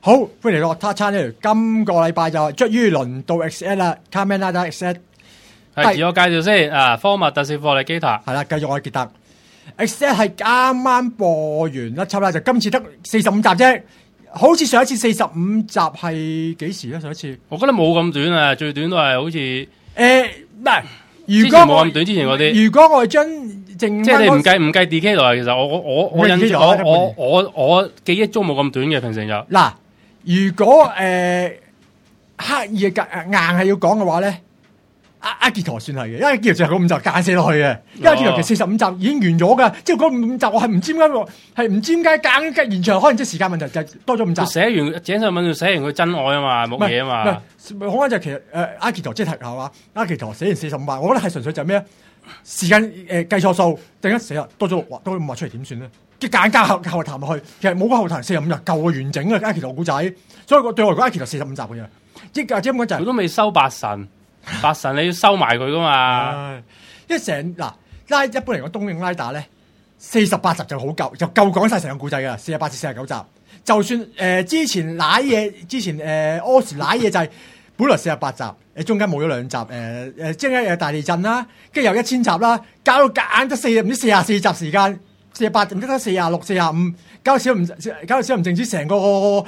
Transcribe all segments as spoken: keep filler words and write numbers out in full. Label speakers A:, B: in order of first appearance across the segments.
A: 好，歡迎嚟到他餐呢條，今個禮拜就終於輪到 X S 啦 ，Kamen Rider X S。
B: 係自我介紹先啊，科密特攝霍利基塔。
A: 係啦，繼續我係傑特。X S 係啱啱播完一輯啦，就今次得四十五集啫。好似上一次四十五集係幾時咧？上一次
B: 我覺得冇咁短啊，最短都係好似
A: 誒嗱，如果
B: 冇咁短之前嗰啲。
A: 如果我將剩
B: 即係你唔計唔計 D K 來，其實我我我我印象我我我我記憶中冇咁短嘅，平時就
A: 嗱，如果誒、呃、刻意嘅硬係要講嘅話咧，阿阿傑陀算係嘅，因為阿傑陀就係嗰五集間寫落去嘅，因為阿傑陀其實四十五集已經完咗噶，即係嗰五集我係唔知點解係唔知點解間間延長，可能即係時間問題就多咗五集。
B: 寫完井上文寫完佢真愛啊嘛，冇嘢啊嘛。
A: 唔係，可能就其實誒阿傑陀即係係嘛，阿傑陀寫完四十五集，我覺得係純粹就係咩時間誒計錯數，突然間死啦，多咗六畫，多咗五畫出嚟點算咧？即係間後後談落去，其實冇個後談四十五日夠嘅完整嘅阿傑陀古仔，所以我對我嚟講阿傑陀四十五集嘅啫。即係即係咁講就係
B: 佢都未收八神，八神你要收埋佢噶嘛？
A: 因為成嗱拉一般嚟講東映拉打咧，四十八集就好夠，就夠講晒成個古仔噶啦，四十八至四十九集。就算誒、呃、之前瀨嘢，之前誒柯時瀨嘢就係、是、本來四十八集，誒中間冇咗兩集，誒、呃、誒即係有大地震啦，跟住又一千集啦，搞到夾硬得四唔知四廿四集時間，四十八唔知得四廿六、四廿五，搞到小唔搞到小唔淨止成個誒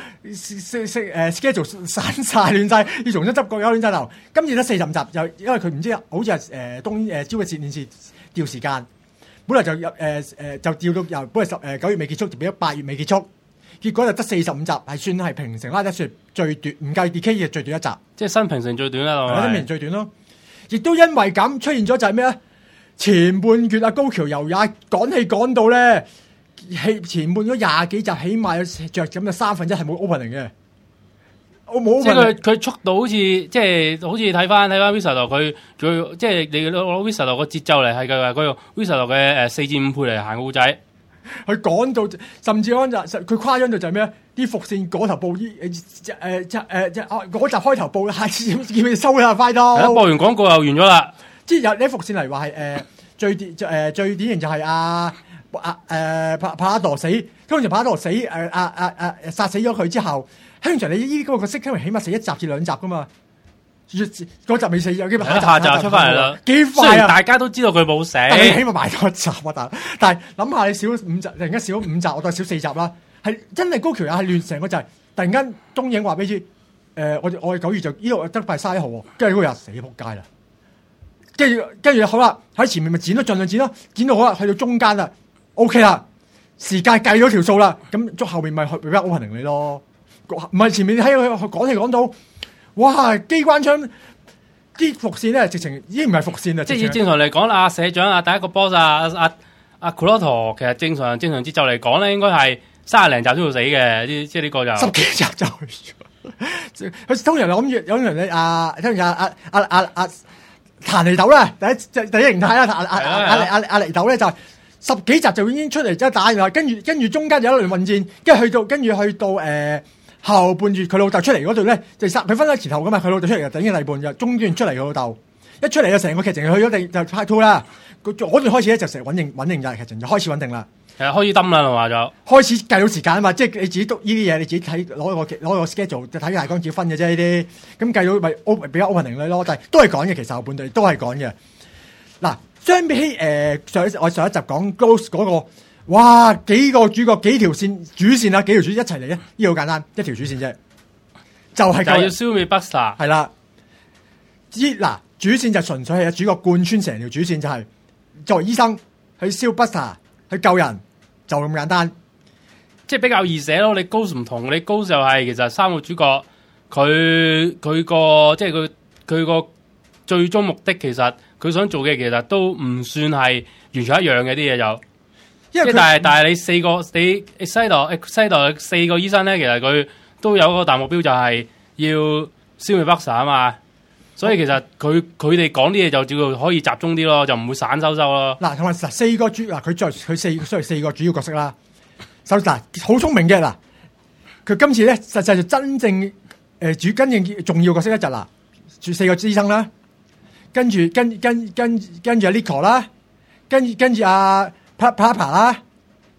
A: schedule 散晒亂晒，要重新執過有亂晒頭。今次得四十五集，就因為佢唔知好似係誒東誒朝嘅節電視調時間，本來就入誒誒就調到由本來十誒九月尾結束，就變咗八月尾結束。結果就得四十五集，係算係平成拉得算最短，唔計 D K 嘅最短一集，即
B: 係新平成最短啦，
A: 係新平成最短咯。亦都因為咁出現咗就係咩咧？前半段啊高橋由也趕戲趕到咧，戲前半咗廿幾集，起碼有着咁嘅三分一係冇 opening 嘅，我冇。
B: 即係佢佢速度好似即係好似睇翻睇翻 Wizard 佢佢即係你攞 Wizard 個節奏嚟係嘅，佢用 Wizard 嘅誒四至五倍嚟行個故仔。
A: 佢講到，甚至講就佢誇張到就係咩？啲伏線嗰頭報誒誒誒誒嗰集開頭報，下次叫佢收啦，快到。係啦，
B: 播完廣告又完咗啦。
A: 即係有啲伏線嚟話係誒最典誒最典型就係阿阿誒帕帕拉多死，通常帕拉多死誒阿阿阿殺死咗佢之後，通常你呢個角色因為起碼死一集至兩集噶嘛。嗰集未死，有機會
B: 下集出翻嚟啦，
A: 幾快啊！
B: 雖然大家都知道佢冇死，
A: 但你起碼埋多一集啊！但但係諗下，你少五集，突然間少五集，我當少四集啦，係真係高橋也係亂成個就係突然間東映話俾你知，誒、呃、我我哋九月就呢度得快卅一號喎，跟住嗰日死仆街啦，跟住跟住好啦，喺前面咪剪咯，盡量剪咯，剪到好啦，去到中間啦 ，OK 啦，時間計咗條數啦，咁捉後面咪去俾翻 opening 你咯，唔係前面喺佢講戲講到。哇！機關槍啲伏線咧，直情已經唔係伏線啦。
B: 即係以正常嚟講，阿社長啊，第一個 boss 啊，阿阿 Kuroto 其實正常正常節奏嚟講咧，應該係三十零集先會死嘅。呢即係呢個就
A: 十幾集就去咗。佢通常諗住有人咧，阿通常阿阿阿阿阿彈尼豆啦，第一第第一形態啦，阿阿阿阿阿尼豆咧就係十幾集就已經出嚟即係打，然後跟住跟住中間有一輪混戰，跟住去到跟住去到誒。呃後半段佢老豆出嚟嗰度咧，就殺佢分咗前後噶嘛，佢老豆出嚟就等於第半就中段出嚟佢老豆，一出嚟就成個劇情去咗定就 part two 啦。嗰段開始咧就成穩定穩定就劇情就開始穩定啦。
B: 係啊，開始冧啦係嘛就
A: 開始計到時間啊嘛，即係你自己督呢啲嘢，你自己睇攞個攞個 schedule 就睇大綱自己分嘅啫呢啲。咁計到咪 open 比較 opening 咯，但係都係講嘅，其實後半段都係講嘅。嗱，相比起誒、呃、上一我上一集講 Ghost 嗰、那個。哇！幾個主角幾條線主線啊，幾條主線一齊嚟咧，呢個好簡單，一條主線啫，就係、是、
B: 就要消滅 Buster。
A: 係啦，依嗱主線就純粹係主角貫穿成條主線，就係、是、作為醫生去燒 Buster 去救人，就咁簡單，
B: 即係比較易寫咯。你 Ghost 唔同，你 Ghost 就係其實三個主角佢佢個即係佢佢個最終目的，其實佢想做嘅其實都唔算係完全一樣嘅啲嘢就。因為但係但係你四個你西度西度四個醫生咧，其實佢都有一個大目標，就係要消滅 Buster 啊嘛。所以其實佢佢哋講啲嘢就叫做可以集中啲咯，就唔會散收收咯。
A: 嗱，同埋嗱四個主嗱佢再佢四雖然四個主要角色啦，首嗱好聰明嘅嗱，佢今次咧實際就真正誒、呃、主真正重要角色一集啦，住四個醫生啦，跟住跟跟跟跟住阿 Nico 啦，跟跟住阿。Papa 啦，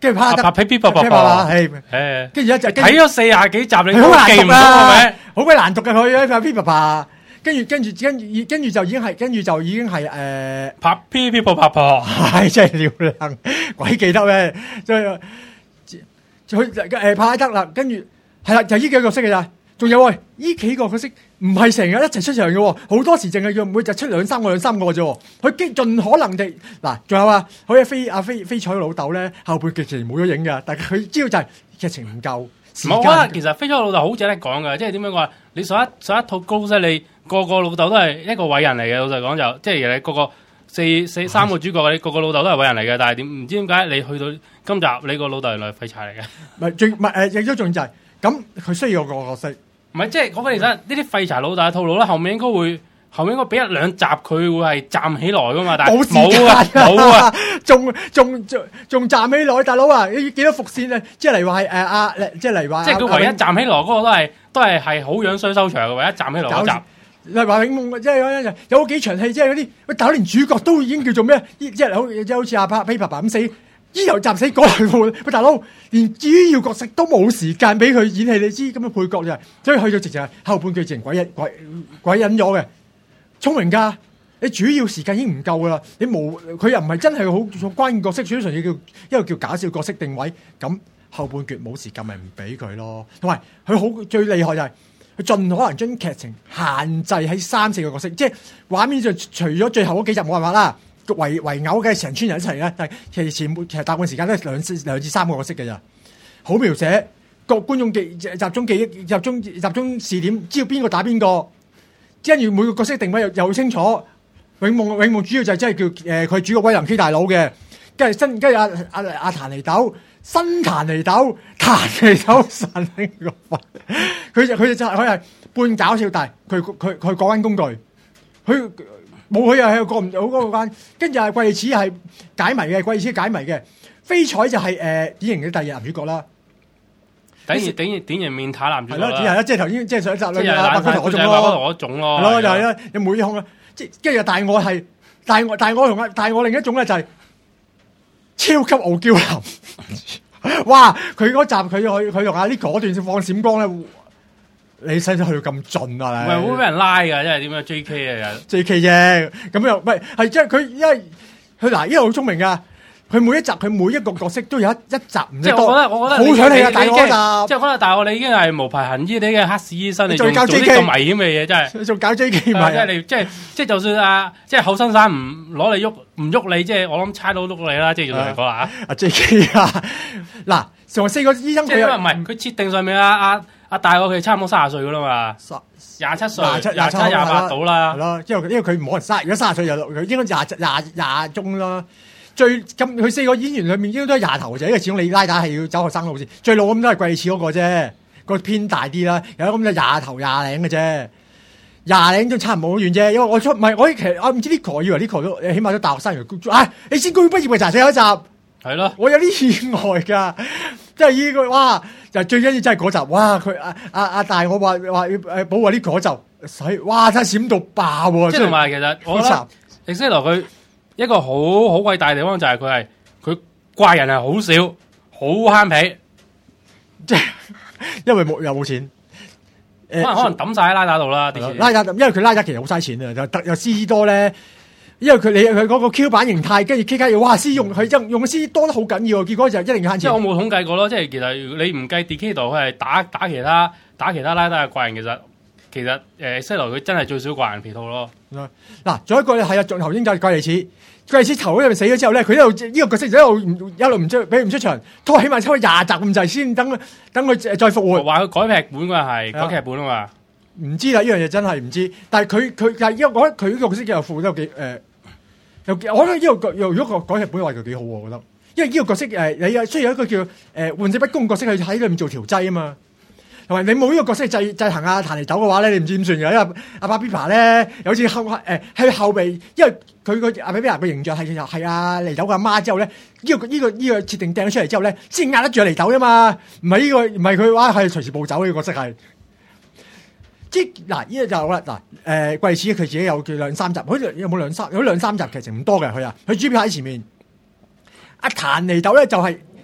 A: 跟住啪
B: 啪噼噼啪啪啪，係誒，
A: 跟住一就
B: 睇咗四廿幾集，你
A: 好難
B: 記唔到
A: 讀啊
B: 個名，
A: 好鬼難讀嘅佢啪噼啪啪，跟住跟住跟住跟住就已經係跟住就已經係誒
B: 啪噼噼啪啪啪，
A: 係真係撩楞，鬼記得咩？所以佢誒拍得啦，跟住係啦，就呢幾個角色嘅咋。仲有喎，呢幾個角色唔係成日一齊出場嘅喎，好多時淨係要每集出兩三個兩三個啫喎。佢激盡可能地嗱，仲有啊，好似飛阿飛飛彩老豆咧，後半劇情冇咗影㗎，但係佢主要就係劇情唔夠。
B: 唔係，我覺得其實飛彩老豆好值得講㗎，即係點樣講？你上一上一套高咧，你個個老豆都係一個偉人嚟嘅。老實講就即係你個個四四三個主角，你個個老豆都係偉人嚟嘅。但係點唔知點解你去到今集你個老豆原來係廢柴嚟嘅？
A: 唔係最唔係誒，亦都仲就係咁，佢需要個角色。
B: 唔係，即係我覺得其實呢啲廢柴老豆嘅套路咧，後面應該會，後面應該俾一兩集佢會係站起來噶嘛，但係冇啊，冇啊，
A: 仲仲仲仲站起來，大佬啊！你幾多伏線啊？即係嚟話係誒阿，即係嚟話，
B: 即係佢唯一站起來嗰個都係都係係好樣衰收場嘅，唯一站起來嗰集。
A: 例如話永夢，即係有幾場戲，即係嗰啲喂，大佬連主角都已經叫做咩？即係好即係好似阿拍 Paper 咁死。依又集死嗰類喂，大佬連主要角色都冇時間俾佢演戲，你知咁嘅配角就係，所以去到直情係後半句直情鬼隱鬼鬼隱咗嘅，聰明㗎！你主要時間已經唔夠㗎啦，你冇佢又唔係真係好關鍵角色，純粹叫一個叫搞笑角色定位，咁後半句冇時間咪唔俾佢咯。同埋佢好最厲害就係佢盡可能將劇情限制喺三四個角色，即係畫面就除咗最後嗰幾集冇辦法啦。圍圍毆嘅成村人一齊咧，但係其實前其實大半時間都係兩兩至三個角色嘅咋，好描寫個觀眾記集中記憶集中集中視點，知道邊個打邊個，跟住每個角色定位又又清楚。永夢永夢主要就係真係叫誒佢、呃、主角威林 K 大佬嘅，跟住新跟住阿阿阿彈尼豆新彈尼豆彈尼豆神呢個佛，佢就佢就佢係半搞笑，但係佢佢佢講緊工具，佢。冇佢又係過唔到嗰個關，跟住係貴似係解謎嘅，貴似解謎嘅，飛彩就係、是、誒、呃、典型嘅第二男主角啦。
B: 典型典型典型面癱男主角啦。係咯，
A: 係啦，即係頭先即係上一集咧，
B: 白骨頭嗰種咯，白骨頭嗰種咯。
A: 係咯，就係啦，有每一項啦，即係跟住但係我係，但係我但係我同但係我另一種咧就係超級傲嬌男。哇！佢嗰集佢佢佢同阿 Nico 嗰段放閃光咧。你使唔使去到咁盡啊？
B: 唔係會俾人拉㗎，即係點樣 J K 啊
A: ？J K 啫，咁又唔係係即係佢，因為佢嗱，因為好聰明㗎。佢每一集佢每一個角色都有一一集唔知多。即係我覺得，我覺得好搶氣啊！大我集，即
B: 係可能大我你已經係無牌行醫，你嘅黑市醫生，你
A: 仲教 J K
B: 做啲咁危險嘅嘢，真係
A: 仲搞 J K 咪？
B: 即係你即係即係，就算啊，即係後生生唔攞你喐唔喐你，即係我諗差佬喐你啦，即係做嚟講啦嚇。
A: 阿 J K 啊，嗱，成四個醫生佢又
B: 唔係佢設定上面啊啊。阿大我佢差唔多卅歲噶啦嘛，廿七歲、廿七、廿七、廿八到啦，
A: 係咯，因為因為佢冇人卅，如果卅歲就佢應該廿廿廿中啦。最咁佢四個演員裏面應該都係廿頭嘅啫，因為始終你拉打係要走學生路線，最老咁都係貴似嗰個啫，個偏大啲啦。有咁就廿頭廿零嘅啫，廿零都差唔多好遠啫。因為我出唔係我其實我唔知呢個，以為呢個都起碼都大學生嚟。唉，你先高畢業嘅就係最後一集，係咯，我有啲意外㗎。即係呢個哇，就最緊要真係嗰集哇！佢阿阿阿大我話話要誒保護啲嗰集使哇真係閃到爆喎！
B: 即係同埋其實我覺得 Excel 佢一個好好偉大嘅地方就係佢係佢怪人係好少，好慳皮，
A: 即係因為冇又冇錢，
B: 可能可能抌晒喺拉打度啦。
A: 拉打因為佢拉打其實好嘥錢啊，就特又 C 多咧。因為佢你佢嗰個 Q 版形態，跟住 K K 哇 C 用佢用用 C 多得好緊要，結果就一定要慳錢。
B: 即係我冇統計過咯，即係其實你唔計 Decade 佢係打打其他打其他拉打嘅怪人，其實其實誒 C 羅佢真係最少怪人皮套咯。
A: 嗱，仲有一個係啊，仲頭先就怪利斯，怪利斯頭嗰日死咗之後咧，佢一路呢個角色就一路一路唔出俾唔出場，拖起碼抽廿集咁滯先，等等佢再復活。
B: 話佢改劇本㗎係改劇本啊嘛，
A: 唔知啦，呢樣嘢真係唔知。但係佢佢但係因為我覺得佢呢個角色又復得幾誒。又我覺得呢個又如果個講日本話就幾好喎，我覺得，因為呢個角色誒，你啊需要一個叫誒玩世不恭角色去喺裏面做調劑啊嘛，同埋你冇呢個角色制制衡阿彈尼豆嘅話咧，你唔知點算嘅，因為阿巴比巴咧有次後誒喺後備，因為佢個阿比比巴嘅形象係係阿尼豆嘅阿媽之後咧，呢個呢個呢個設定掟咗出嚟之後咧，先壓得住阿尼豆啫嘛，唔係呢個唔係佢話係隨時暴走呢個角色係。即嗱，呢個就好啦。嗱，誒貴似佢自己有叫兩三集，好似有冇兩三有兩三集劇情唔多嘅佢啊。佢主要喺前面，阿彈尼豆咧就係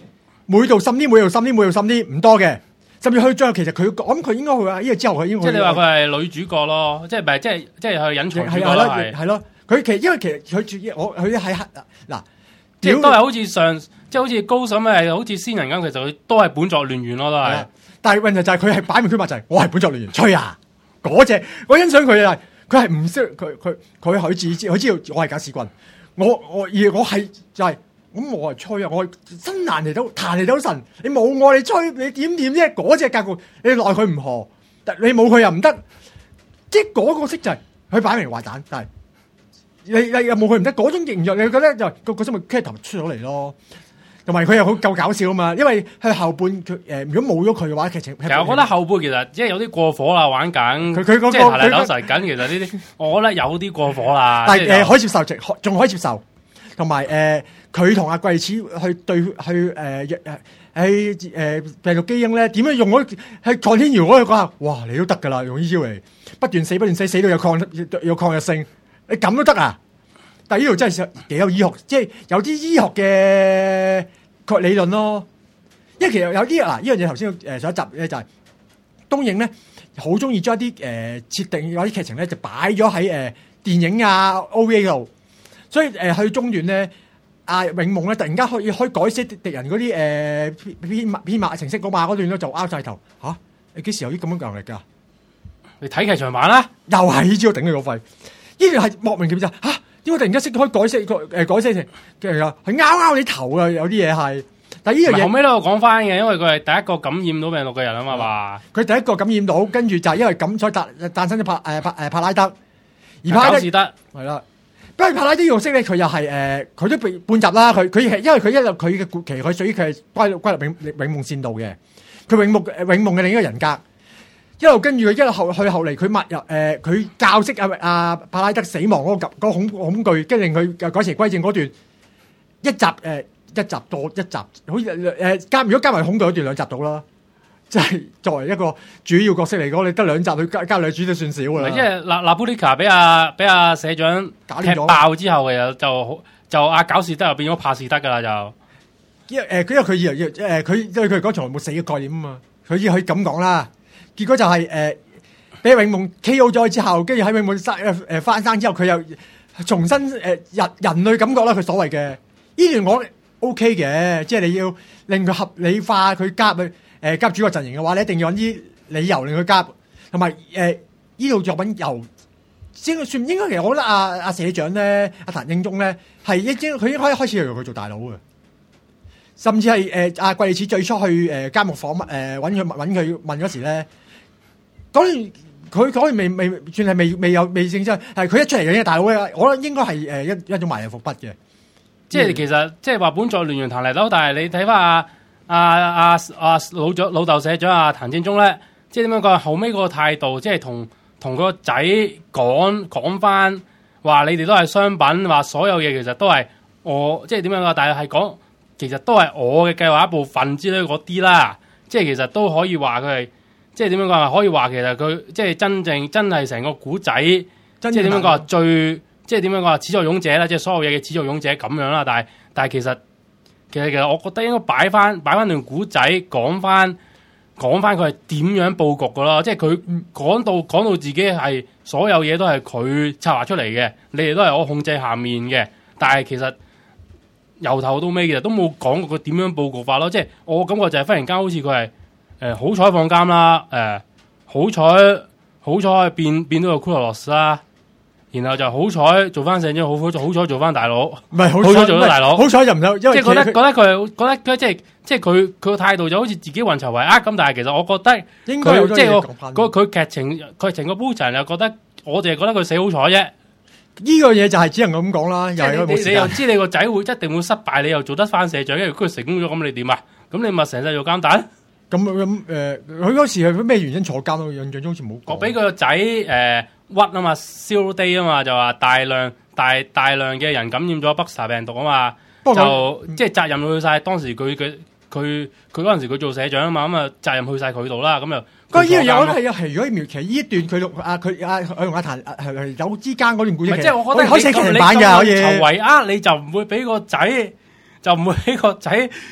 A: 每度深啲，每度深啲，每度深啲，唔多嘅。甚至去最後，其實佢我諗佢應該會話呢個之後佢應該
B: 即係你話佢係女主角咯，即係唔係即係即係佢隱藏主角咯，係
A: 係咯。佢其實因為其實佢住我佢喺嗱，
B: 即係都係好似上即係好似高審係好似仙人咁，其實佢都係本作亂源咯，都係。但係問題就係佢係擺明區白就係我係本作亂源，吹啊嗰隻，我欣賞佢係佢係唔識佢佢佢佢自知佢知道我係假屎棍，我我而我係就係、是。咁我係吹啊！我真難嚟到彈嚟到神，你冇我你吹你點點啫？嗰隻格局你奈佢唔何，你冇佢又唔得，即係嗰個色就係佢擺明壞蛋，但係你你又冇佢唔得，嗰種形象你覺得就個個心嘅 character 出咗嚟咯。同埋佢又好夠搞笑啊嘛，因為佢後半佢誒、呃、如果冇咗佢嘅話，劇情其實我覺得後半其實即係有啲過火啦，玩緊佢佢嗰個即係嚟扭實緊，其實呢啲我覺得有啲過火啦。但係誒、呃、可以接受，仲可以接受。同埋誒，佢同阿桂始去對去誒誒喺誒病毒基因咧，點樣用嗰喺抗天瑤嗰度講下，哇！你都得㗎啦，用呢招嚟不斷死不斷死，死到有抗有抗藥性，你咁都得啊？但係呢度真係幾有醫學，即係有啲醫學嘅確理論咯。因為其實有啲啊，呢樣嘢頭先誒上一集咧就係東映咧，好中意將一啲誒設定有啲劇情咧就擺咗喺誒電影啊 O V A 度。所以誒、呃、去中段咧，阿、啊、永夢咧突然間可以可以改寫敵人嗰啲誒編碼編碼程式嗰碼嗰段咧就拗晒頭嚇！你幾時有啲咁樣能力㗎？你睇劇場版啦，又係呢招頂佢個肺，呢段係莫名其妙嚇！點解突然間識可以改寫個誒改寫成其實係拗拗你頭啊！有啲嘢係，但係呢樣嘢後尾咧我講翻嘅，因為佢係第一個感染到病毒嘅人啊嘛話，佢第一個感染到，跟住就係因為咁所以誕誕生咗帕誒帕誒帕拉德，而帕拉德係啦。不過帕拉啲角色咧，佢又係誒，佢、呃、都被半集啦。佢佢係因為佢一路佢嘅其實佢屬於佢係歸歸入永永夢線度嘅。佢永夢永夢嘅另一個人格，一路跟住佢一路後去後嚟，佢默入誒，佢教識阿阿帕拉德死亡嗰、那個、那個恐恐懼，跟住令佢改邪歸正嗰段一集誒、呃、一集多一集，好似誒加如果加埋恐懼嗰段兩集到啦。即係作為一個主要角色嚟講，你得兩集去加加女主都算少㗎啦。即係納納布利卡俾阿俾阿社長踢爆之後嘅就就阿搞事德又變咗怕事德㗎啦就。因為誒，因為佢以為誒佢因為佢嗰場冇死嘅概念啊嘛，佢以為佢咁講啦。結果就係誒俾永夢 K O 咗之後，跟住喺永夢生誒翻生之後，佢又重新誒人人類感覺啦。佢所謂嘅呢段我 O K 嘅，即係你要令佢合理化佢加入去。誒加入主角陣營嘅話，你一定要揾啲理由令佢加入，同埋誒呢套作品由應該算應該其實我覺得阿、啊、阿社長咧，阿譚英宗咧係一經佢應該一開始由佢做大佬嘅，甚至係誒阿桂利始最初去誒監獄訪問誒揾佢揾佢問嗰時咧，嗰段佢嗰段未未算係未未有未正式，係佢一出嚟嘅大佬咧，我覺得應該係誒一一種埋人伏筆嘅，即係其實即係話本作亂源彈嚟咯，但係你睇翻阿。阿阿阿老長老豆社長阿譚正宗咧，即係點樣講？後尾個態度，即係同同個仔講講翻，話你哋都係商品，話所有嘢其實都係我，即係點樣講？但係係講其實都係我嘅計劃一部分之類嗰啲啦。即係其實都可以話佢係，即係點樣講？可以話其實佢即係真正真係成個古仔，即係點樣講？最即係點樣講？始作俑者啦，即係所有嘢嘅始作俑者咁樣啦。但係但係其實。其實其實我覺得應該擺翻擺翻段古仔講翻講翻佢係點樣佈局噶咯，即係佢講到講到自己係所有嘢都係佢策劃出嚟嘅，你哋都係我控制下面嘅，但係其實由頭到尾其實都冇講過佢點樣佈局法咯，即係我感覺就係忽然間好似佢係誒好彩放監啦，誒好彩好彩變變到個庫洛洛斯啦。然後就好彩做翻成咗，好好好彩做翻大佬，唔係好彩做咗大佬，好彩就唔有，因為即係覺得覺得佢覺得即係即係佢佢個態度就好似自己運籌帷幄咁，但係其實我覺得應該即係個個佢劇情佢成個鋪陳又覺得我哋係覺得佢死好彩啫。呢個嘢就係只能咁講啦。又係你你又知你個仔會一定會失敗，你又做得翻社長，因為佢成功咗，咁你點啊？咁你咪成世做監蛋？咁咁誒，佢嗰時係咩原因坐監咯？印象中好似冇講。我俾佢個仔誒。屈啊嘛 zero day 啊嘛，就話大量大大量嘅人感染咗 Beta 病毒啊嘛，就即係責任去晒當時佢佢佢佢嗰陣時佢做社長啊嘛，咁啊責任去晒佢度啦，咁就。嗰呢樣嘢我覺得係啊，係如果苗其呢一段佢同阿佢阿佢同阿譚係係有之間嗰段故事，即係我覺得可以寫劇情版㗎，可以。籌帷幄你就唔會俾個仔，就唔會俾個仔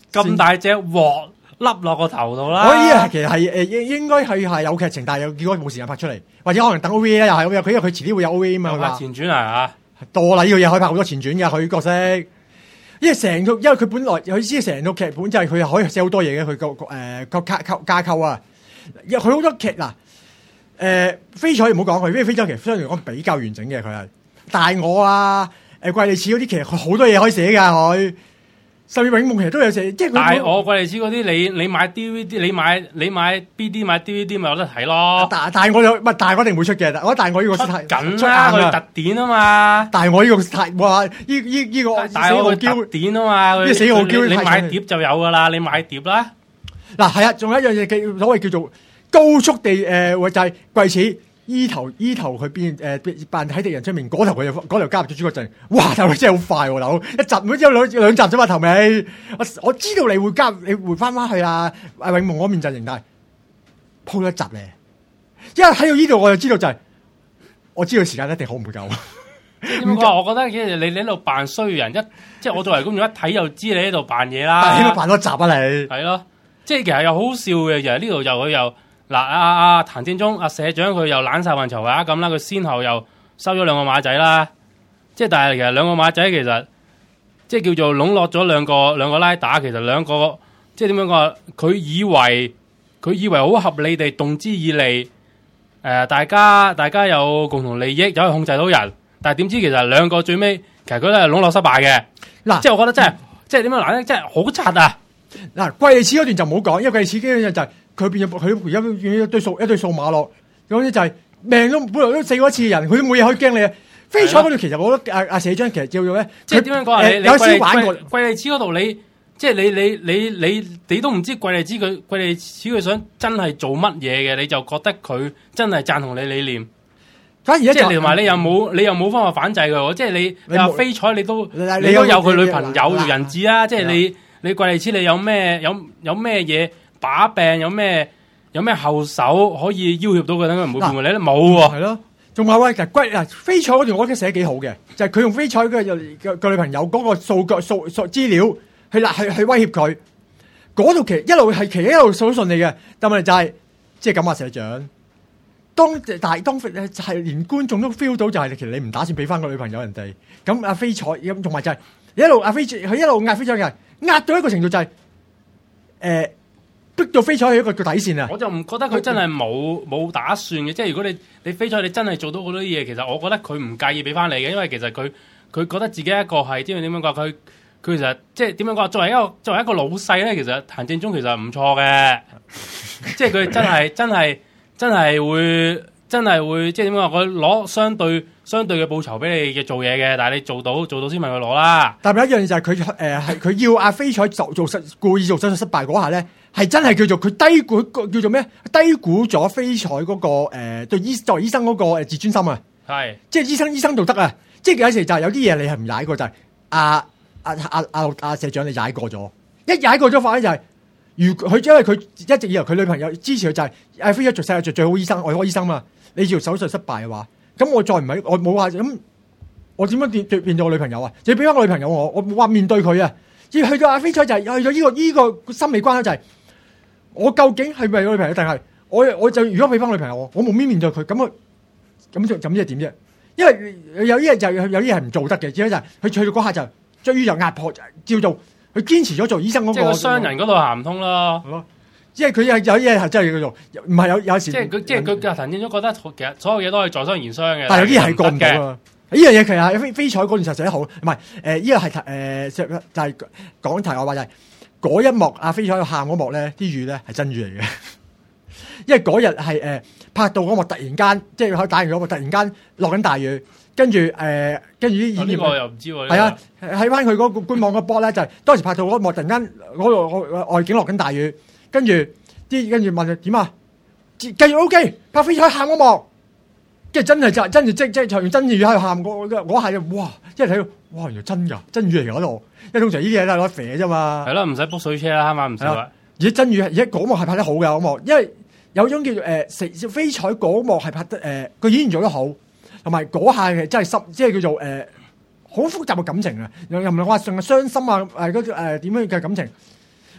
B: 咁大隻鑊笠落個頭度啦。
A: 我呢個其實係誒應應該係係有劇情，但係有結果冇時間拍出嚟，或者可能等 O V A 咧又係，佢因為佢遲啲會有 O V A 啊嘛。
B: 有拍前傳啊，
A: 多啦呢個嘢可以拍好多前傳嘅佢角色，因為成套因為佢本來佢知成套劇本就係佢可以寫好多嘢嘅佢個誒個架構架構啊，佢好多劇嗱誒飛彩唔好講佢，因為飛彩其實相對嚟講比較完整嘅佢係大我啊誒貴利齒嗰啲其實佢好多嘢可以寫㗎佢。甚至永夢其實都有寫，即係
B: 但係我貴利齒嗰啲，你你買 D V D， 你買你買 B D 買 D V D 咪有得睇咯。
A: 但但係我有，唔係但係我一定會出嘅。我但係我呢個
B: 出緊啦，佢特典啊嘛。
A: 但係我呢個太哇，呢呢呢個
B: 死傲嬌特典啊嘛。
A: 呢死傲嬌
B: 你買碟就有噶啦，你買碟啦。
A: 嗱係啊，仲有一樣嘢叫所謂叫做高速地誒，或就係貴齒。依頭依頭佢變誒扮喺敵人出面，嗰頭佢就嗰頭加入咗主角陣，哇！頭真係好快喎，佬一集每有兩兩集啫嘛頭尾，我我知道你會加你會翻翻去啊永夢嗰面陣營，但係鋪一集咧，因為喺到呢度我就知道就係、是，我知道時間一定好唔會夠。
B: 點講？我覺得其實你你喺度扮衰人，一即係我作為觀眾一睇就知你喺度扮嘢啦。
A: 但係喺度扮多集啊你？係
B: 咯，即係其實又好笑嘅，其實呢度又佢又。嗱，阿阿譚正宗阿社長佢又攬晒運籌碼咁啦，佢先後又收咗兩個馬仔啦，即係但係其實兩個馬仔其實即係叫做籠絡咗兩個兩個拉打，其實兩個即係點樣講？佢以為佢以為好合理地動之以利，誒、呃、大家大家有共同利益，就可以控制到人，但係點知其實兩個最尾其實佢都係籠絡失敗嘅。嗱，即係我覺得真係、嗯、即係點樣嗱，真係好柒啊！嗱，貴利齒嗰段就唔好講，因為貴利齒基本上就係、是。佢變咗，佢而家變咗一堆數一堆數碼咯，咁咧就係命都本來都死過一次嘅人，佢都冇嘢可以驚你啊！飛彩嗰度其實我覺得阿阿社長其實叫做咧，即係點樣講啊？有先玩過貴利齒嗰度，你即係你你你你你都唔知貴利齒佢貴利齒佢想真係做乜嘢嘅，你就覺得佢真係贊同你理念。反而即係同埋你又冇你又冇方法反制佢，即係你你話飛彩你都你都有佢女朋友人質啊！即係你你貴利齒你有咩有有咩嘢？把柄有咩有咩後手可以要挾到佢，等佢唔會變為你咧冇喎。係咯，仲有喂，其實龜啊飛彩嗰段我覺得寫得幾好嘅，就係、是、佢用飛彩嘅個女朋友嗰個數據數數資料去啦去去威脅佢。嗰度其實一路係其實一路數順利嘅，但係就係即係咁話社長。當但係當係連觀眾都 feel 到就係、是、其實你唔打算俾翻個女朋友人哋。咁阿飛彩咁同埋就係、是、一路阿飛佢一路壓飛彩嘅，壓到一個程度就係、是、誒。呃逼到飛彩係一個個底線啊！我就唔覺得佢真係冇冇打算嘅，即係如果你你飛彩你真係做到好多啲嘢，其實我覺得佢唔介意俾翻你嘅，因為其實佢佢覺得自己一個係點樣點樣講，佢佢其實即係點樣講，作為一個作為一個老細咧，其實譚正宗其實唔錯嘅，即係佢真係真係真係會真係會即係點樣講，佢攞相對相對嘅報酬俾你嘅做嘢嘅，但係你做到做到先問佢攞啦。但係有一樣嘢就係佢誒係佢要阿飛彩做做失故意做手術失敗嗰下咧。係真係叫做佢低估叫做咩？低估咗飛彩嗰、那個誒、呃、對醫作為醫生嗰個誒自尊心啊！係即係醫生醫生道德啊！即係有時就係有啲嘢你係唔踩過，就係阿阿阿阿阿社長你踩過咗，一踩過咗法咧就係、是、如佢因為佢一直以為佢女朋友支持佢就係阿飛彩做世界最最好醫生外科醫生嘛，你做手術失敗嘅話，咁我再唔係我冇話咁，我點樣變變咗我女朋友啊？就俾翻我女朋友我，我冇話面對佢啊！要去到阿飛彩就係、是、去咗呢、這個呢、這個心理關口就係、是。我究竟係咪有女朋友？定係我我就如果俾翻女朋友我，我冇面面對佢，咁我咁就咁即係點啫？因為有啲嘢就有啲嘢係唔做得嘅，只係就係佢去到嗰下就終於就壓迫，叫做佢堅持咗做醫生嗰、那個。即係個商人嗰度行唔通咯。係咯，即係佢有有啲嘢係真係叫做唔係有有時。即係佢即係佢陳建忠覺得其實所有嘢都可以在商言商嘅。但係有啲嘢係過唔到嘅。呢樣嘢其實係飛飛彩嗰段實寫得好，唔係誒呢個係誒就係講題外話就係。嗰一幕阿飛彩喺度喊嗰幕咧，啲雨咧係真雨嚟嘅，因為嗰日係誒拍到嗰幕突然間，即係佢打完嗰幕突然間落緊大雨，跟住誒跟住啲演員，呢個又唔知喎。係啊，喺翻佢嗰個官網個波咧，就係當時拍到嗰幕突然間嗰度外景落緊大雨，跟住啲跟住問佢點啊？繼續 O K，拍飛彩喊嗰幕，即係真係真真係即即係用真雨喺度喊，我我係哇，即係睇到哇原來真㗎，真雨嚟嗰度。因為通常呢啲嘢都係攞肥啫嘛，係咯，唔使卜水車啦，啱啱唔使啦。而家真雨而家嗰幕係拍得好嘅嗰幕，因為有種叫做誒食飛彩嗰幕係拍得誒個演員做得好，同埋嗰下係真係濕，即係叫做誒好、呃、複雜嘅感情啊！又又唔係話淨係傷心啊誒嗰誒點樣嘅感情，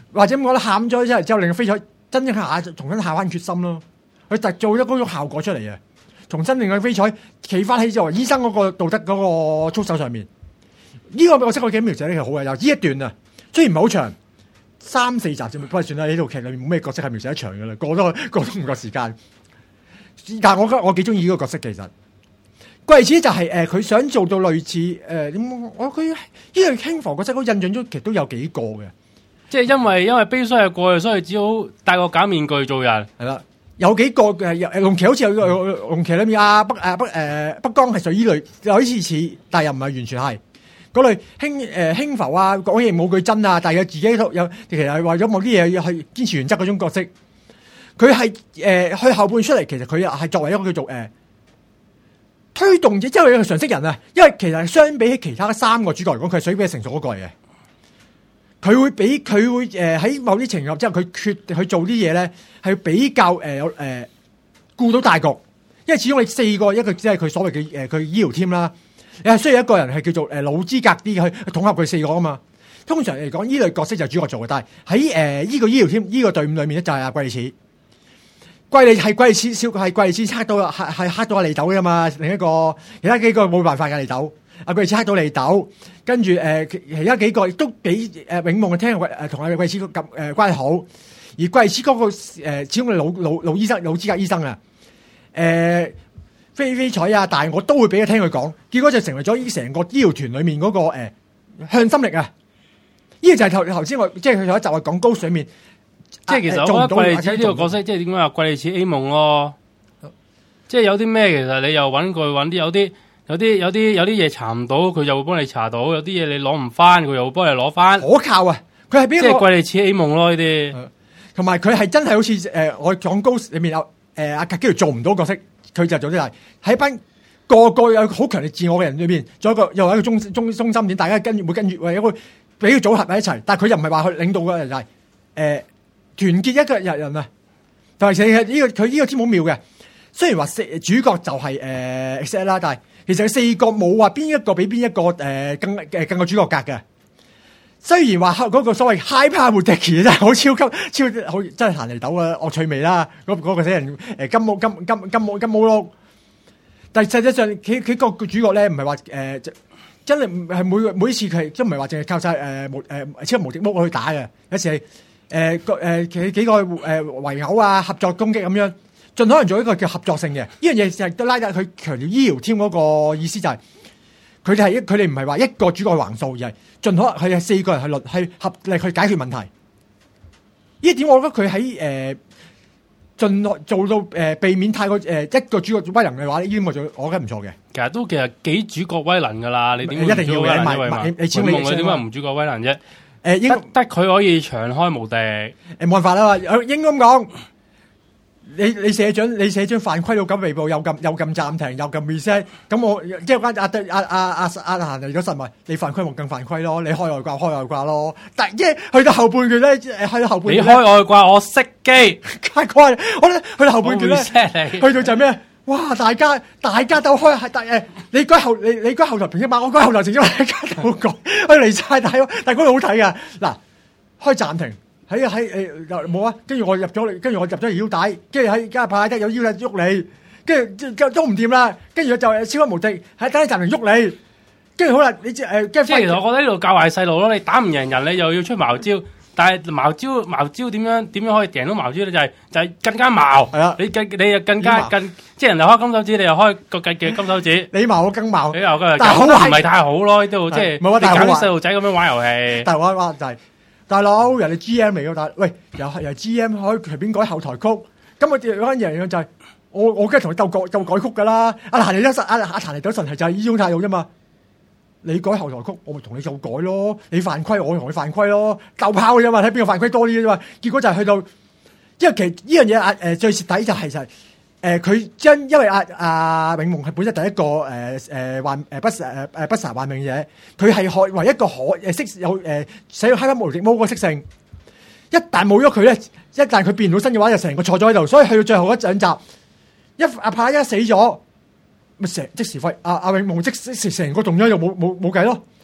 A: 或者咁講咧，喊咗之後之後令佢飛彩真正下重新下翻決心咯。佢特做咗嗰種效果出嚟啊，重新令佢飛彩企翻起作為醫生嗰個道德嗰個操守上面。呢、這個我識我幾描寫咧，其實好嘅。由呢一段啊，雖然唔係好長，三四集啫，不過算啦。呢套劇裏面冇咩角色係描寫得長嘅啦，過咗過咗唔夠時間。但係我覺得我幾中意呢個角色其實。貴子就係、是、誒，佢、呃、想做到類似誒點、呃？我佢呢樣輕浮角色，我印象中其實都有幾個嘅。
B: 即係因為因為悲傷嘅過去，所以只好戴個假面具做人。係啦，
A: 有幾個嘅誒龍騎好似有龍騎裏面啊北誒北誒北江係屬於呢類，有啲似似，但係又唔係完全係嗰類輕誒輕浮啊，講嘢冇句真啊，但係有自己有其實係為咗某啲嘢要去堅持原則嗰種角色。佢係誒去後半出嚟，其實佢係作為一個叫做誒。呃推動者即係一個常識人啊，因為其實相比起其他三個主角嚟講，佢係屬於比較成熟嗰個嚟嘅。佢會比佢會誒喺、呃、某啲情況之後，佢決定去做啲嘢咧，係比較誒有誒顧到大局。因為始終你四個一個即係佢所謂嘅誒佢醫療 team 啦，你係需要一個人係叫做誒、呃、老資格啲去統合佢四個啊嘛。通常嚟講，呢類角色就係主角做嘅，但係喺誒呢個醫療 team 呢個隊伍裏面咧，就係阿貴利齒。貴利係貴利齒，少係貴利齒黑到係係黑到阿利豆噶嘛，另一個其他幾個冇辦法嘅利豆，阿貴利齒黑到利豆，跟住誒其他幾個亦都幾誒、呃、永夢嘅聽誒同阿貴利齒咁誒關係好，而貴利齒嗰個誒始終係老老老醫生老資格醫生啊，誒、呃、飛飛彩啊，但係我都會俾佢聽佢講，結果就成為咗呢成個醫療團裡面嗰、那個誒、呃、向心力啊！呢、這個就係頭頭先我即係佢有一集係講高水面。
B: 即係其實我覺得貴利齒呢個角色，即係點講啊？貴利齒 A 夢咯，即係有啲咩其實你又揾佢揾啲，有啲有啲有啲有啲嘢查唔到，佢就會幫你查到；有啲嘢你攞唔翻，佢又會幫你攞翻。可靠啊！佢係邊個？即係貴利齒 A 夢咯呢啲，同埋佢係真係好似誒、呃、我講高裏面有誒阿格基做唔到角色，佢就做啲係喺班個個有好強烈自我嘅人裏邊，做一個又係一個中中中心點，大家跟住會跟住為一個俾佢組合喺一齊，但係佢又唔係話去領導嘅人，就係、是、誒。呃團結一個人人啊，但係其實呢個佢呢個 team 好妙嘅。雖然話四主角就係誒 X 啦，但係其實四個冇話邊一個比邊一個誒、呃、更誒更個主角格嘅。雖然話嗰個所謂 high power Muteki 真係好超級超好，真係行嚟抖嘅惡趣味啦。嗰、那、嗰個死人誒金毛金金金毛金毛咯。但係實際上佢佢個主角咧唔係話誒真係係每每一次佢都唔係話淨係靠晒誒無誒超無敵魔去打嘅，有時係。誒個誒幾幾個誒圍毆啊，合作攻擊咁樣，盡可能做一個叫合作性嘅。呢樣嘢就係都拉得佢強調醫療 team 嗰個意思就係佢哋係一佢哋唔係話一個主角去橫掃，而係盡可能係四個人去律去合力去解決問題。呢一點我覺得佢喺誒盡做到誒、呃、避免太過誒、呃、一個主角威能嘅話，呢啲我做我覺得唔錯嘅。其實都其實幾主角威能㗎啦，你點一定要嘅？你你千夢佢點解唔主角威能啫？誒，應得得佢可以長開無敵，誒冇辦法啦嘛，應該咁講。你你社長你社長犯規到咁微步，又撳又撳暫停，又撳 reset，咁我即係關阿阿阿阿阿阿行嚟咗神話，你犯規我更犯規咯，你開外掛開外掛咯。但係即係去到後半段咧，誒去到後半段，你開外掛我熄機，太乖。我咧去到後半段咧，去到就係咩？哇！大家大家都開係大誒，你改後你你改後台平一晚，我改後台平一晚，大家都講，去離晒大，但係嗰度好睇噶。嗱，開暫停喺喺誒冇啊，跟住我入咗嚟，跟住我入咗腰帶，跟住喺加派得有腰帶喐你，跟住都唔掂啦，跟住就超級無敵喺等暫停喐你，跟住好啦，你即係誒，即係其實我覺得呢度教壞細路咯，你打唔贏人，你又要出茅招。但係茅招茅招點樣點樣可以贏到茅招咧？就係、是、就係、是、更加茅，係啊！你更你又更加更即係人哋開金手指，你又開個計嘅金手指。你茅我更茅，你又嘅，但係都唔係太好咯，都即係你搞啲細路仔咁樣玩遊戲。但係我話就係大佬，人哋 G M 嚟嘅，但係喂又係又 G M 可以隨便改後台曲，咁我哋嗰間嘢就係、是、我我梗係同佢鬥改鬥改曲㗎啦。阿譚尼德神阿阿譚尼德神係就係呢種態度啫嘛。你改後台曲，我咪同你做改咯。你犯規，我同你犯規咯。鬥炮嘅啫嘛，睇邊個犯規多啲啫嘛。結果就係去到，因為其實呢樣嘢啊誒最蝕底就係就係誒佢將因為阿阿永夢係本身第一個誒誒患誒不誒誒不殺患命者，佢係可唯一一個可誒識有誒使用黑金無敵魔個色性。一旦冇咗佢咧，一旦佢變唔到身嘅話，就成個錯咗喺度。所以去到最後一兩集，一阿帕一死咗。咪成即時廢，阿阿永夢即即時成個動咗又冇冇冇計咯，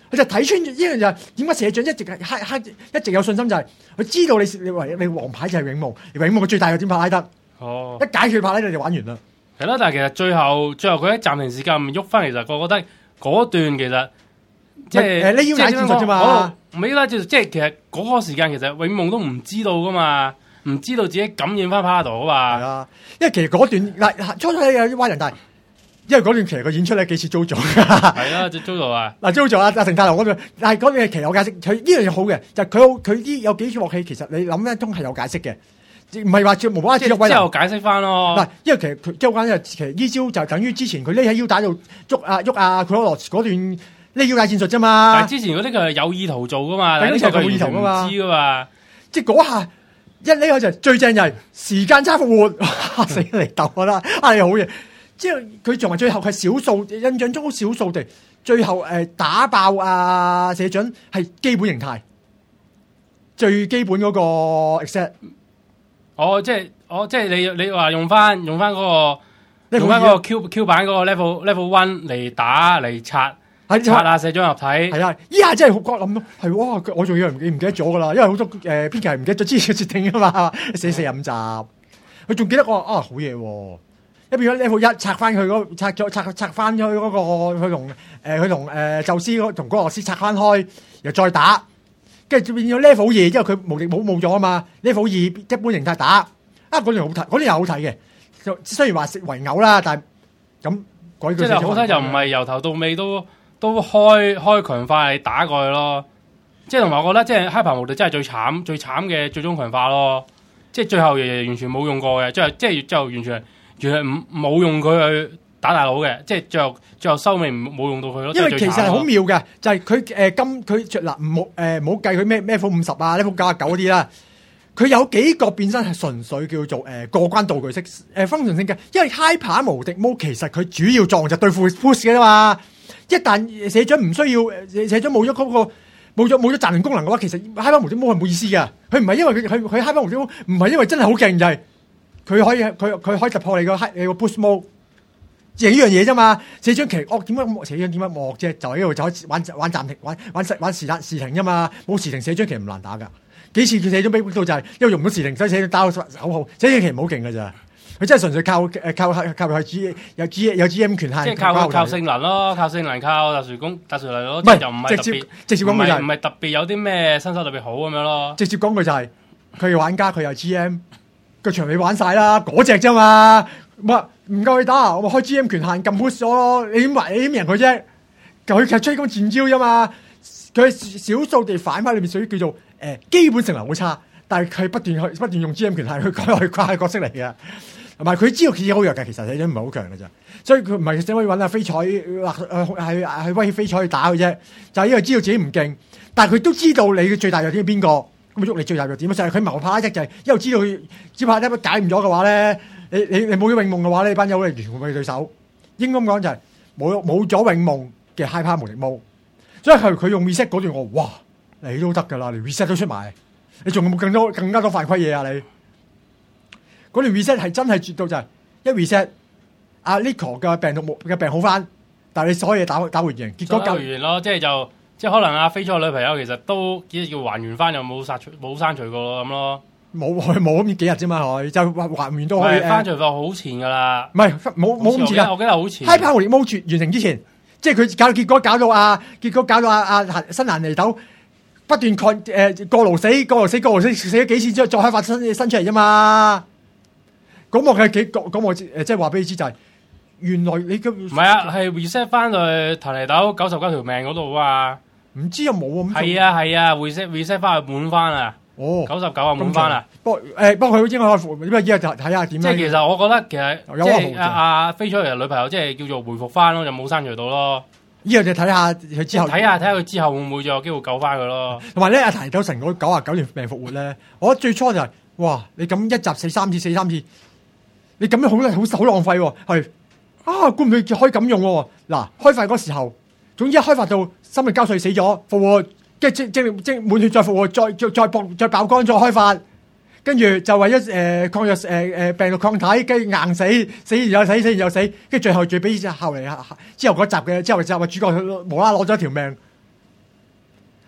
A: 佢就睇穿呢樣就係點解社長一直係黑黑一直有信心，就係佢知道你你為你王牌就係永夢，永夢嘅最大嘅點帕拉德，
B: 哦，
A: 一解決帕拉德就玩完啦。
B: 係啦，但係其實最後最後佢喺暫停時間唔喐翻，其實我覺得嗰段其實即係
A: 誒呢腰帶戰術啫嘛，
B: 唔係腰帶戰術，即係其實嗰個時間其實永夢都唔知道噶嘛，唔知道自己感染翻帕拉德啊嘛。
A: 係啊，因為其實嗰段嗱初初有啲歪人，但係因為嗰段其實個演出咧幾似 JoJo 㗎。係
B: 啊，即係 JoJo 啊，
A: 嗱 JoJo 啊，阿成太郎嗰段，但係嗰段其實有解釋，佢呢樣嘢好嘅，就係佢佢啲有幾處樂器，其實你諗咧都係有解釋嘅。唔係話照無啦啦照威，
B: 之後解釋翻咯。
A: 嗱，因為其實佢即係關，其實呢招就等於之前佢匿喺腰帶度捉啊喐啊佢羅嗰段匿腰帶戰術啫嘛。
B: 但係之前嗰啲佢係有意圖做噶嘛，
A: 但係呢個係冇意圖噶嘛，
B: 唔知噶嘛。
A: 即係嗰下一匿開就最正就係時間差復活，嚇死嚟鬥啦！啊你好嘢，即係佢仲係最後係少數印象中好少數地，最後誒打爆啊社長係基本形態，最基本嗰個 except。
B: 哦，即係，哦，即係你你話用翻用翻嗰、嗰個用翻嗰個 Q Q 版嗰個 level level one 嚟打嚟刷刷啊社長合體，
A: 係啊，依下真係好覺諗咯，係哇！我仲以為唔記唔記得咗噶啦，因為好多誒編劇係唔記得咗之前嘅設定噶嘛，寫四十五集，佢仲記得我啊好嘢喎！一變咗 level 一拆翻佢嗰拆咗拆拆翻咗嗰個佢同誒佢同誒宙斯同哥羅斯拆翻開，又再打。跟住變咗 level 二，因為佢無敵冇冇咗啊嘛 ，level 二一般形態打，啊嗰段好睇，嗰段又好睇嘅，就雖然話食圍毆啦，但係咁改句。即係
B: 好睇就唔係由頭到尾都都開開強化嚟打過去咯，即係同埋我覺得即係 Hyper 無敵真係最慘最慘嘅最終強化咯，即係最後完全冇用過嘅，即係即係最後完全完全唔冇用佢去打大佬嘅，即係最後最後收尾冇用到佢咯。
A: 因為其實係好妙嘅，就係佢誒今佢嗱唔好誒唔好計佢咩咩 level 五十啊 level 九啊九嗰啲啦，佢有幾個變身係純粹叫做誒、呃、過關道具式誒 function 性嘅，因為 Hyper 無敵 mode 其實佢主要作用就對付 push 嘅嘛，一旦社長唔需要社長冇咗嗰個冇咗冇咗暫停功能嘅話，其實 Hyper 無敵 mode 係冇意思嘅，佢唔係因為佢佢佢 Hyper 無敵 mode 唔係因為真係好勁，就係、是、佢可以佢佢可以突破你個你個 push mode。就係呢樣嘢啫嘛，社長其實我點解社長點解惡啫？就喺呢度就可以玩玩暫停，玩玩玩時間時停啫嘛。冇時停社長其實唔難打噶。幾次佢社長逼到就係因為用唔到時停，所以社長打到口號。社長其實唔好勁噶咋，佢真係純粹靠誒靠靠靠係 G 有 G 有 G M 權限。
B: 即係靠靠性能咯，靠性能靠特殊功特殊能力咯。
A: 唔係
B: 就唔係
A: 直接直接講句就係
B: 唔係特別有啲咩身手特別好咁樣咯。
A: 直接講句就係佢嘅玩家佢有 G M 個場你玩晒啦，嗰隻啫嘛。唔唔夠佢打，我咪開 G M 權限撳 push 咗咯。你點埋你點贏佢啫？佢其實吹咁賤招啫嘛。佢少數地反派裏面屬於叫做誒、呃、基本性能好差，但係佢不斷去不斷用 G M 權限去改去跨嘅角色嚟嘅。同埋佢知道自己好弱嘅，其實你都唔係好強嘅咋。所以佢唔係想可以揾阿飛彩嗱係係威脅飛彩去打佢啫。就係、是、因為知道自己唔勁，但係佢都知道你嘅最大弱點係邊個，咁喐你最大弱點就係佢謀怕一隻就係因為知道佢只怕一解唔咗嘅話咧。你你你冇咗永夢嘅話咧，你班友你完全冇對手。應該咁講就係冇冇咗永夢嘅 Hyper 無敵毛，所以係佢用 reset 嗰段我哇，你都得噶啦，連 reset 都出埋，你仲有冇更多更加多犯規嘢啊？你嗰段 reset 係真係絕到就係一 reset， 阿 Nico 嘅病毒嘅病好翻，但係你所有嘢打打回原，結果救
B: 完咯，即係就即係可能阿飛咗個女朋友其實都只叫還原翻，又冇殺除冇刪除過咯咁咯。
A: 冇佢冇咁幾日啫嘛，佢就還還原都可以。
B: 翻除法好前噶啦，
A: 唔係冇冇咁前啊！
B: 我記得好前。
A: Hyper 無敵 mode 完成之前，即係佢搞結果搞到啊，結果搞到啊啊新蘭尼斗不斷抗誒過勞死過勞死過勞死死咗幾次之後，再開發新新出嚟啫嘛。咁我嘅幾咁我誒即係話俾你知就係、是、原來你嘅唔
B: 係啊，係 reset 翻去騰尼斗九十九條命嗰度啊！
A: 唔知有冇咁？
B: 係啊係啊，reset reset 翻去滿翻啊！哦，九十九啊滿翻啦！
A: 不過誒，不過佢應該可以復，因為依家就睇下點。即
B: 係其實我覺得其實即係阿阿飛出嚟女朋友，即係叫做回復翻咯，就冇刪除到咯。
A: 依個就睇下佢之後，
B: 睇下睇下佢之後會唔會再有機會救翻佢咯。
A: 同埋咧，阿提九成嗰九啊九年命復活咧，我覺得最初就係、是、哇，你咁一集死三次，死三次，你咁樣好好好浪費喎。係啊，估唔到可以咁用喎。嗱，開發嗰時候，總之一開發到心力交瘁死咗復活。即即即即滿血再復活，再再再爆再爆肝再開發，跟住就為咗誒抗藥誒誒病毒抗體，跟住硬死，死完又死，死完又死，跟住最後最俾後嚟之後嗰集嘅之後集嘅主角無啦啦攞咗一條命，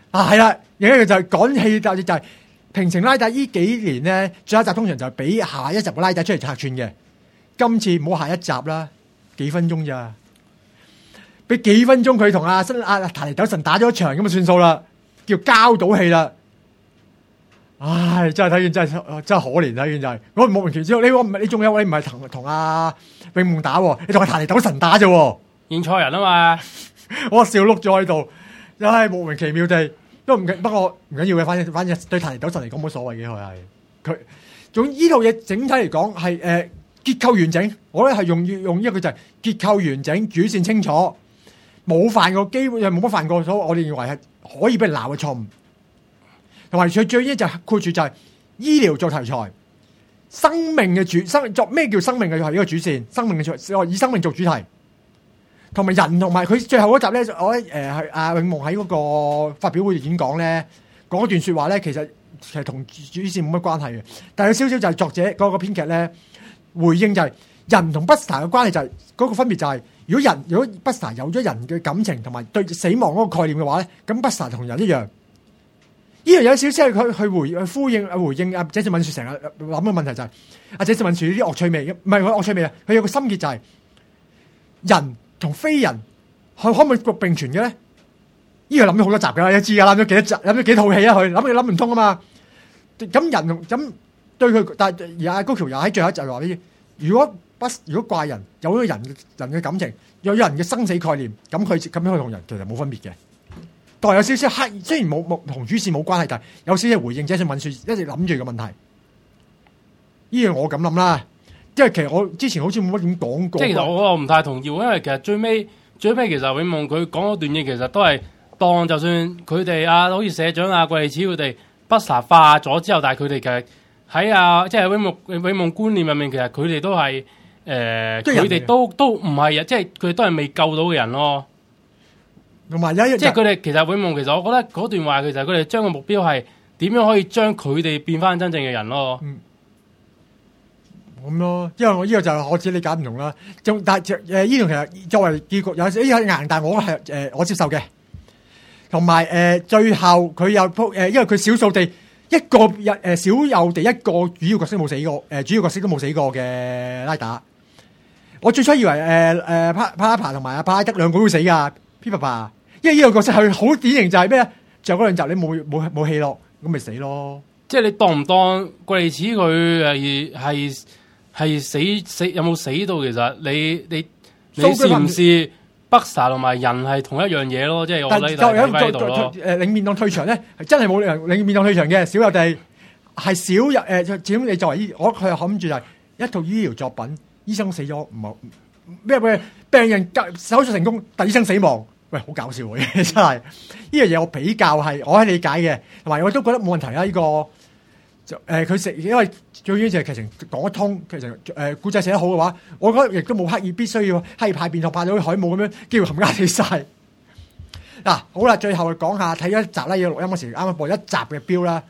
A: 啊，係啦，另一個就係講戲就就係平成拉打呢幾年咧，最後一集通常就係俾下一集嘅拉打出嚟拆串嘅。今次唔好下一集啦，幾分鐘咋？俾幾分鐘佢同阿新阿提尼斗神打咗一場咁就算數啦，叫交到戲啦。唉，真係睇完真係真係可憐，睇完就係我莫名其妙。你我唔係你仲有你唔係同同阿永夢打，你同阿提尼斗神打啫。
B: 認錯人啊嘛！
A: 我笑碌咗喺度，又係莫名其妙地都唔緊，不過唔緊要嘅。反正反正對提尼斗神嚟講冇所謂嘅，佢係佢。總呢套嘢整體嚟講係誒結構完整，我咧係用用一個就係結構完整，主線清楚，冇犯過機會，又冇乜犯過所我哋認為係可以俾人鬧嘅錯誤。同埋佢最一就係括住就係醫療做題材，生命嘅主生作咩叫生命嘅係呢個主線，生命嘅主以生命做主題，同埋人同埋佢最後嗰集咧，我誒係阿永夢喺嗰個發表會演講咧講一段説話咧，其實其實同主線冇乜關係嘅，但係有少少就係作者嗰個編劇咧回應就係人同 Buster 嘅關係就係、是、嗰、那個分別就係、是、如果人如果 Buster 有咗人嘅感情同埋對死亡嗰個概念嘅話咧，咁 Buster 同人一樣。呢樣有少少係佢去回去呼應回應阿井上敏樹成日諗嘅問題就係、是、阿井上敏樹呢啲惡趣味嘅，唔係佢惡趣味啊！佢有個心結就係、是、人同非人，佢可唔可以並存嘅咧？呢個諗咗好多集㗎啦，你知㗎，諗咗幾多集，諗咗幾套戲啊！佢諗佢諗唔通啊嘛！咁人同咁對佢，但係而阿高橋又喺最後一集話呢：如果不如果怪人有咗人人嘅感情，有咗人嘅生死概念，咁佢咁樣去同人其實冇分別嘅。但係有少少刻意，雖然冇冇同主線冇關係，但係有少少回應者想問説一直諗住嘅問題。呢樣我咁諗啦，因為其實我之前好似冇乜點講過。
B: 即係其實我我唔太同意，因為其實最尾最尾其實永夢佢講嗰段嘢，其實都係當就算佢哋啊，好似社長啊、桂利子佢哋 Buster 化咗之後，但係佢哋其實喺啊，即係永夢永夢觀念入面，其實佢哋都係誒，佢、呃、哋都都唔係啊，即係佢哋都係未救到嘅人咯。
A: 同埋有一即
B: 係佢哋其實永夢，其實我覺得嗰段話其實佢哋將個目標係點樣可以將佢哋變翻真正嘅人咯。
A: 嗯，咁咯，因為我呢個就係我自己理解唔同啦。仲但係誒呢段其實作為結局有呢啲硬，但係我係誒、呃、我接受嘅。同埋誒最後佢又誒、呃，因為佢少數地一個誒、呃、少有地一個主要角色冇死過，誒、呃、主要角色都冇死過嘅拉打。我最初以為誒誒帕帕拉帕同埋阿帕拉德兩個都會死噶 P 爸爸。因為呢個角色係好典型，就係咩？就嗰兩集你冇冇冇戲咯，咁咪死咯。即係
B: 你當唔當桂利子佢係係係死死有冇死到？其實你你你試唔試 Buster 同埋人係同一樣嘢咯？即係我呢度喺度咯。誒
A: 領面當退場咧，係真係冇領領面當退場嘅，少有地係少有誒。始終你作為醫，我佢係諗住就係一套醫療作品，醫生死咗唔係咩咩病人手術成功，但醫生死亡。喂，好搞笑喎！真係呢樣嘢，我比較係我係理解嘅，同埋我都覺得冇問題啦。呢、這個就誒佢食，因為最緊要就係劇情講得通，劇情誒故仔寫得好嘅話，我覺得亦都冇刻意必須要刻意派變動派到啲海姆咁樣，機會冚家死晒。嗱、啊，好啦，最後講下睇咗一集啦，要錄音嗰時啱啱播一集嘅標啦。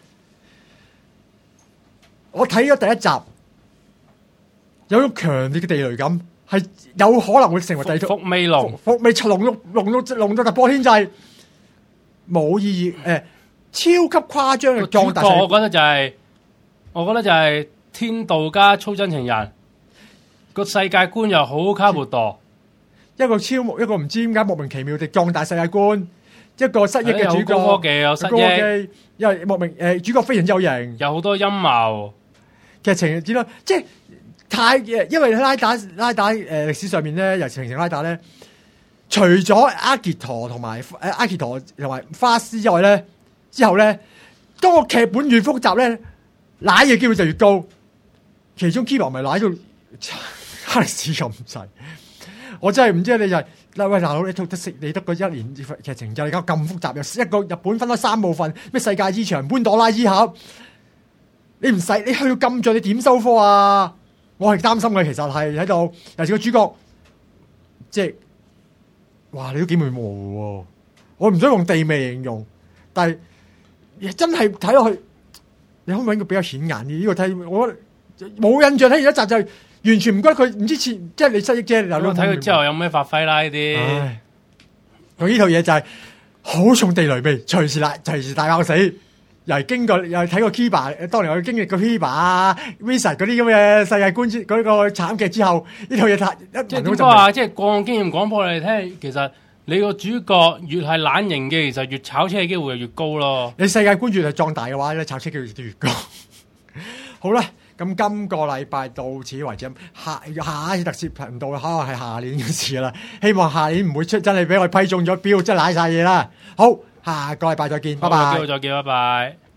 A: 我睇咗第一集，有種強烈嘅地雷感。係有可能會成為第二套
B: 伏尾龍，
A: 伏尾龍到龍到龍到突破天際，冇意義。誒、呃，超級誇張嘅壯大。
B: 我覺得就係、是，我覺得就係天道加粗真情人個世界觀又好卡布多，
A: 一個超一個唔知點解莫名其妙地壯大世界觀，一個失憶嘅主角，
B: 高科技有失憶，
A: 因為莫名誒、呃、主角非常之有型，
B: 有好多陰謀
A: 劇情，知道即係。太因為拉打拉打誒歷史上面咧，尤其平成拉打咧，除咗阿傑陀同埋誒阿傑陀同埋花絲之外咧，之後咧，當個劇本越複雜咧，瀨嘅機會就越高。其中 Kiba 咪瀨到黑歷史咁滯，我真係唔知你就係、是、嗱喂大佬，你得識你得個一年劇情就而家咁複雜，又一個日本分咗三部分，咩世界之牆、潘朵拉之盒，你唔使你去到咁盡，你點收科啊？我係擔心嘅，其實係喺度，尤其個主角，即係，哇！你都幾模糊喎，我唔想用地味形容，但係真係睇落去，你可唔可以揾個比較顯眼啲？呢、這個睇我冇印象睇完一集就完全唔覺得佢唔知似，即係你失憶啫。
B: 我睇佢之後有咩發揮啦？呢啲，
A: 用呢套嘢就係、是、 好重地雷味，隨時啦，隨時大爆死。又係經過，又係睇過 Kiba，當年我經歷過 Kiba 啊、Visa 嗰啲咁嘅世界觀之嗰個慘劇之後，呢套嘢睇一
B: 即係點
A: 聞到就
B: 講啊？即係過往經驗講破你聽，其實你個主角越係懶型嘅，其實越炒車嘅機會就越高咯。
A: 你世界觀越係壯大嘅話咧，炒車機會就越高。好啦，咁今個禮拜到此為止，下下一次特攝頻道可能係下年嘅事啦。希望下年唔會出真係俾我批中咗標，真係瀨晒嘢啦。好。下個禮拜再見，拜拜。
B: 好，有機會再見，拜拜。